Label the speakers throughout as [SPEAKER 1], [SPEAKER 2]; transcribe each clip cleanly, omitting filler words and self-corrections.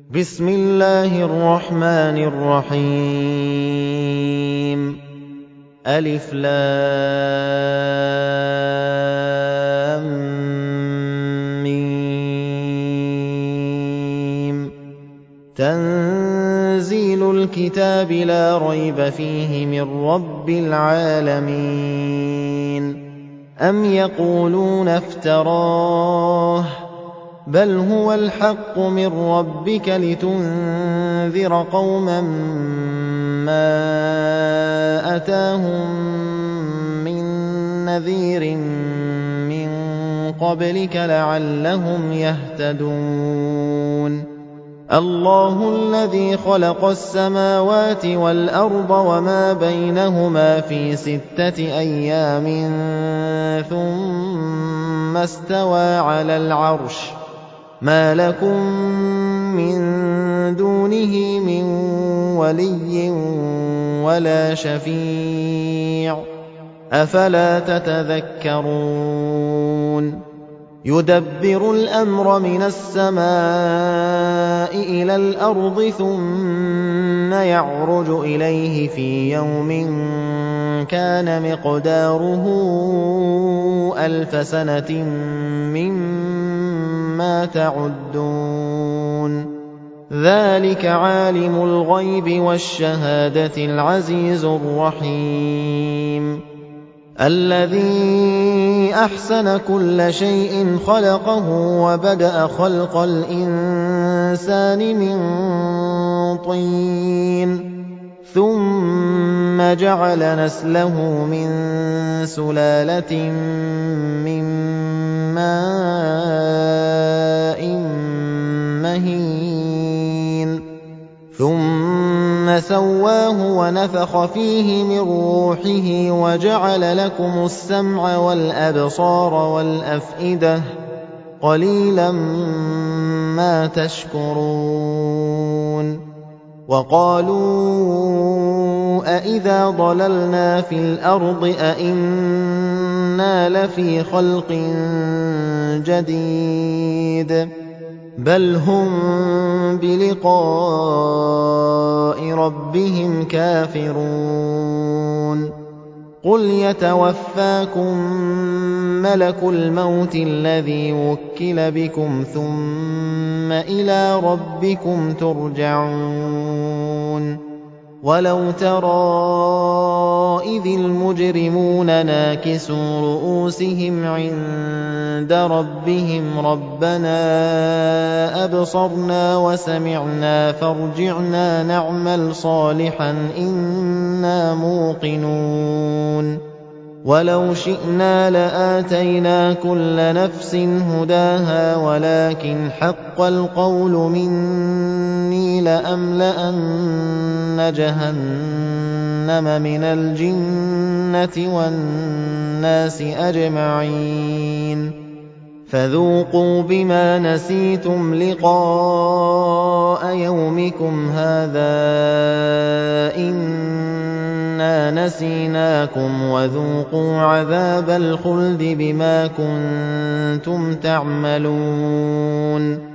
[SPEAKER 1] بسم الله الرحمن الرحيم ألف لام ميم تنزيل الكتاب لا ريب فيه من رب العالمين أم يقولون افتراه بل هو الحق من ربك لتنذر قوما ما أتاهم من نذير من قبلك لعلهم يهتدون الله الذي خلق السماوات والأرض وما بينهما في 6 أيام ثم استوى على العرش ما لكم من دونه من ولي ولا شفيع أفلا تتذكرون يدبر الأمر من السماء إلى الأرض ثم يعرج إليه في يوم كان مقداره 1000 سنة مما تعدون ذلك عالم الغيب والشهادة العزيز الرحيم الذي أحسن كل شيء خلقه وبدأ خلق الإنسان من طين ثم جعل نسله من سلالة من ماء مهين ثم سواه ونفخ فيه من روحه وجعل لكم السمع والأبصار والأفئدة قليلا ما تشكرون وقالوا أإذا ضللنا في الأرض أإنا لفي خلق جديد بل هم بلقاء ربهم كافرون قل يتوفاكم ملك الموت الذي وكل بكم ثم إلى ربكم ترجعون ولو ترى إذ المجرمون ناكسوا رؤوسهم عند ربهم ربنا أبصرنا وسمعنا فارجعنا نعمل صالحا إنا موقنون ولو شئنا لآتينا كل نفس هداها ولكن حق القول مني لأملأن جهنم من الجنة والناس أجمعين فذوقوا بما نسيتم لقاء يومكم هذا إنا نسيناكم وذوقوا عذاب الخلد بما كنتم تعملون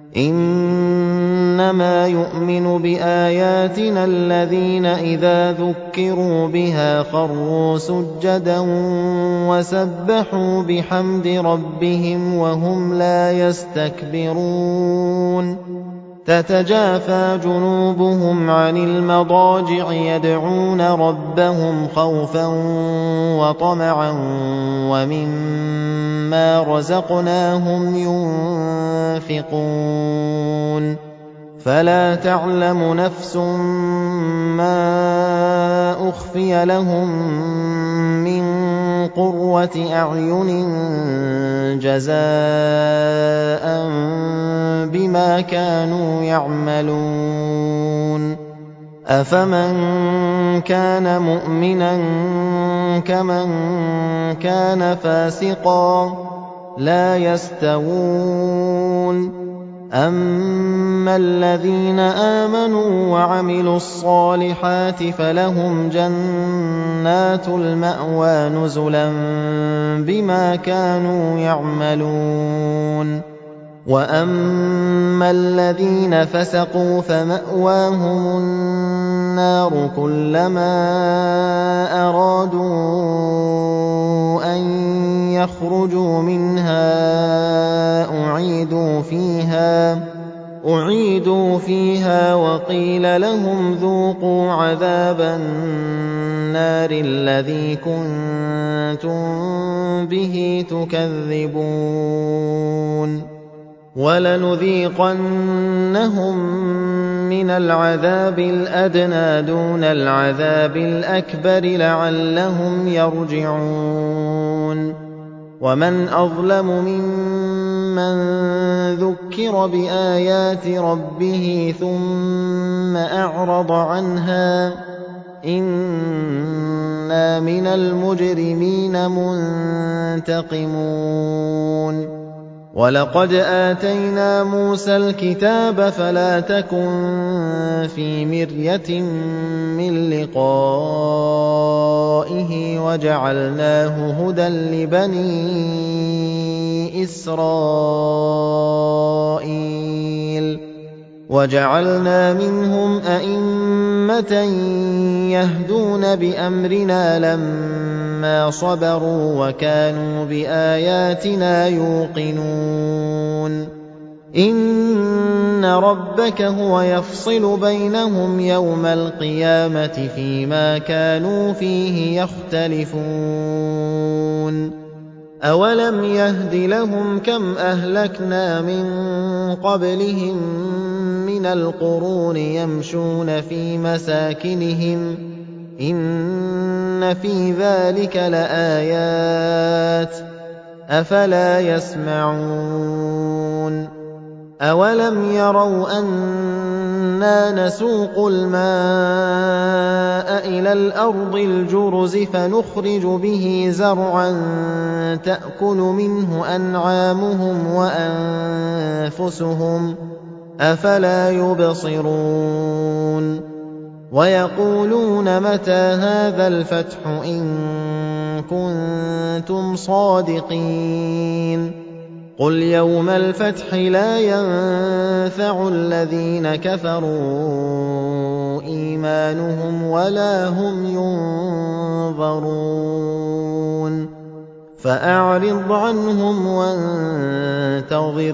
[SPEAKER 1] إنما يؤمن بآياتنا الذين إذا ذكروا بها خروا سجدا وسبحوا بحمد ربهم وهم لا يستكبرون تتجافى جنوبهم عن المضاجع يدعون ربهم خوفا وطمعا ومما رزقناهم ينفقون فلا تعلم نفس ما أخفي لهم من قرة أعين جزاء بما كانوا يعملون أفمن كان مؤمنا كمن كان فاسقا لا يستوون أما الذين آمنوا وعملوا الصالحات فلهم جنات المأوى نزلا بما كانوا يعملون وَأَمَّا الَّذِينَ فَسَقُوا فَمَأْوَاهُمُ النَّارُ كُلَّمَا أَرَادُوا أَن يَخْرُجُوا مِنْهَا أُعِيدُوا فِيهَا وَقِيلَ لَهُمْ ذُوقُوا عَذَابَ النَّارِ الَّذِي كُنتُم بِهِ تُكَذِّبُونَ وَلَنُذِيقَنَّهُم مِّنَ الْعَذَابِ الْأَدْنَىٰ دُونَ الْعَذَابِ الْأَكْبَرِ لَعَلَّهُمْ يَرْجِعُونَ وَمَنْ أَظْلَمُ مِمَّن ذُكِّرَ بِآيَاتِ رَبِّهِ ثُمَّ أَعْرَضَ عَنْهَا ۚ إِنَّا مِنَ الْمُجْرِمِينَ مُنتَقِمُونَ وَلَقَدْ آتَيْنَا مُوسَى الْكِتَابَ فَلَا تَكُن فِي مِرْيَةٍ مِّن لِّقَائِهِ وَجَعَلْنَاهُ هُدًى لِّبَنِي إِسْرَائِيلَ وَجَعَلْنَا مِنْهُمْ أَئِمَّةً يَهْدُونَ بِأَمْرِنَا لَمَّا صَبَرُوا وَكَانُوا بِآيَاتِنَا يُوقِنُونَ إِنَّ رَبَّكَ هُوَ يَفْصِلُ بَيْنَهُمْ يَوْمَ الْقِيَامَةِ فِيمَا كَانُوا فِيهِ يَخْتَلِفُونَ أَوَلَمْ يَهْدِ لَهُمْ كَمْ أَهْلَكْنَا مِن قَبْلِهِم مِّنَ الْقُرُونِ يَمْشُونَ فِي مَسَاكِنِهِمْ ۗ إِنَّ فِي ذَٰلِكَ لَآيَاتٍ ۖ أَفَلَا يَسْمَعُونَ أَوَلَمْ يَرَوْا أَنَّا نَسُوقُ الْمَاءَ إِلَى الْأَرْضِ الْجُرُزِ فَنُخْرِجُ بِهِ زَرْعًا تَأْكُلُ مِنْهُ أَنْعَامُهُمْ وَأَنفُسُهُمْ ۖ أَفَلَا يُبْصِرُونَ وَيَقُولُونَ مَتَىٰ هَٰذَا الْفَتْحُ إِن كُنتُمْ صَادِقِينَ قُلْ يَوْمَ الْفَتْحِ لَا يَنفَعُ الَّذِينَ كَفَرُوا إِيمَانُهُمْ وَلَا هُمْ يُنظَرُونَ فَأَعْرِضْ عَنْهُمْ وَانتَظِرْ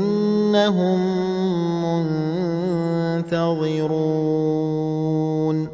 [SPEAKER 1] إِنَّهُم مُّنتَظِرُونَ